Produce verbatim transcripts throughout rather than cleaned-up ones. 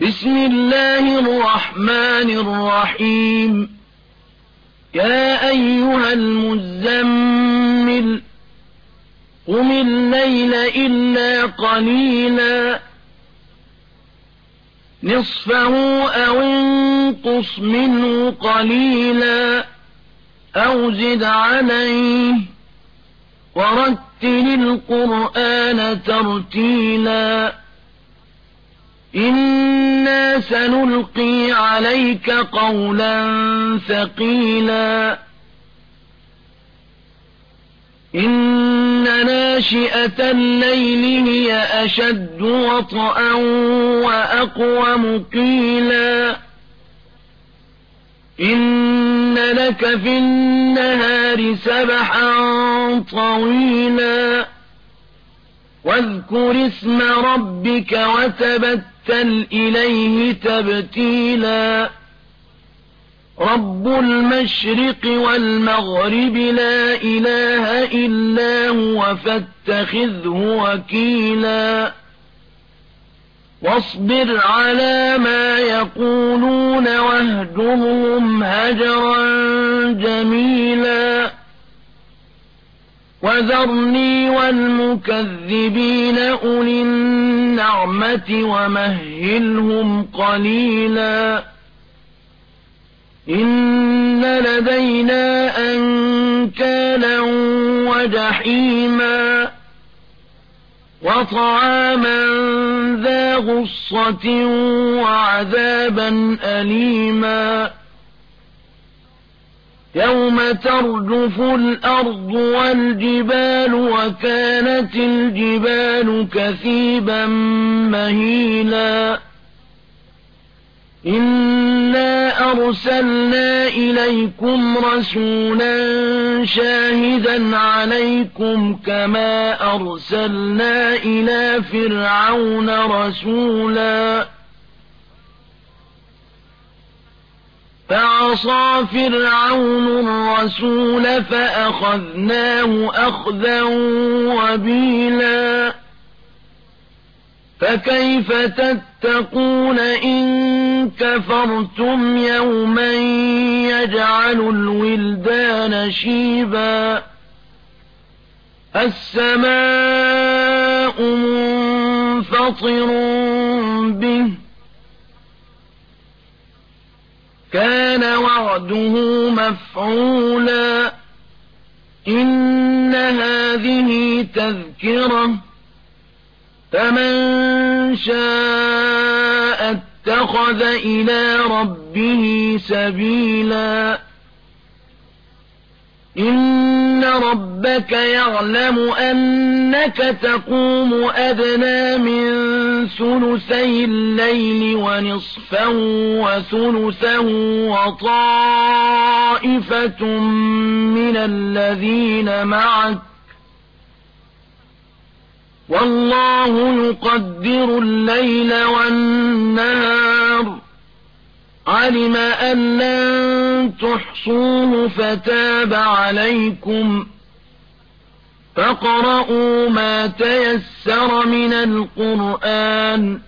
بسم الله الرحمن الرحيم يا أيها المزمل قم الليل إلا قليلا نصفه أو انقص منه قليلا أو زد عليه ورتل القرآن ترتيلا إنا سنلقي عليك قولا ثقيلا إن ناشئة الليل هي أشد وطئا وأقوم قيلا إن لك في النهار سبحا طويلا واذكر اسم ربك وتبتل إليه تبتيلا رب المشرق والمغرب لا إله إلا هو فاتخذه وكيلا واصبر على ما يقولون واهجرهم هجرا جميلا وذرني والمكذبين أولي النعمة ومهلهم قليلا إن لدينا أنكالا وجحيما وطعاما ذا غصة وعذابا أليما يوم ترجف الأرض والجبال وكانت الجبال كثيبا مهيلا إنا أرسلنا إليكم رسولا شاهدا عليكم كما أرسلنا إلى فرعون رسولا فعصى فرعون الرسول فأخذناه أخذا وبيلا فكيف تتقون إن كفرتم يوما يجعل الولدان شيبا السماء منفطر به كان وعده مفعولا إن هذه تذكرة فمن شاء اتخذ إلى ربه سبيلا إن ربك يعلم أنك تقوم أدنى من ثلثي الليل ونصفه وثلثه وطائفة من الذين معك والله يقدر الليل والنهار علم أن لن تحصوه فتاب عليكم فاقرؤوا ما تيسر من القرآن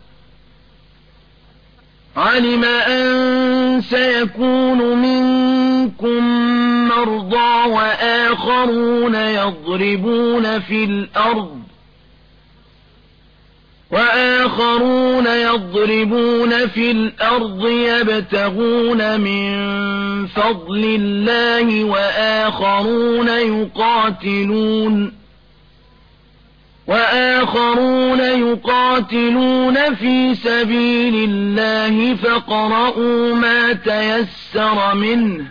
علم أن سيكون منكم مرضى وآخرون يضربون في الأرض وآخرون يضربون في الأرض يبتغون من فضل الله وآخرون يقاتلون وآخرون يقاتلون في سبيل الله فاقرؤوا ما تيسر منه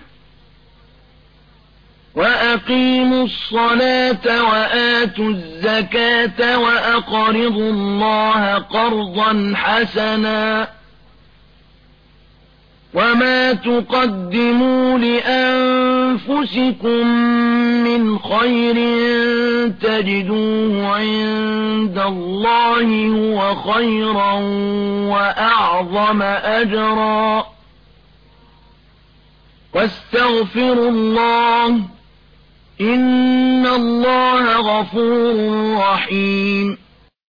وأقيموا الصلاة وآتوا الزكاة وأقرضوا الله قرضا حسنا وما تقدموا لأنفسكم من خير تجدوه عند الله هو خيرا وأعظم أجرا واستغفروا الله إن الله غفور رحيم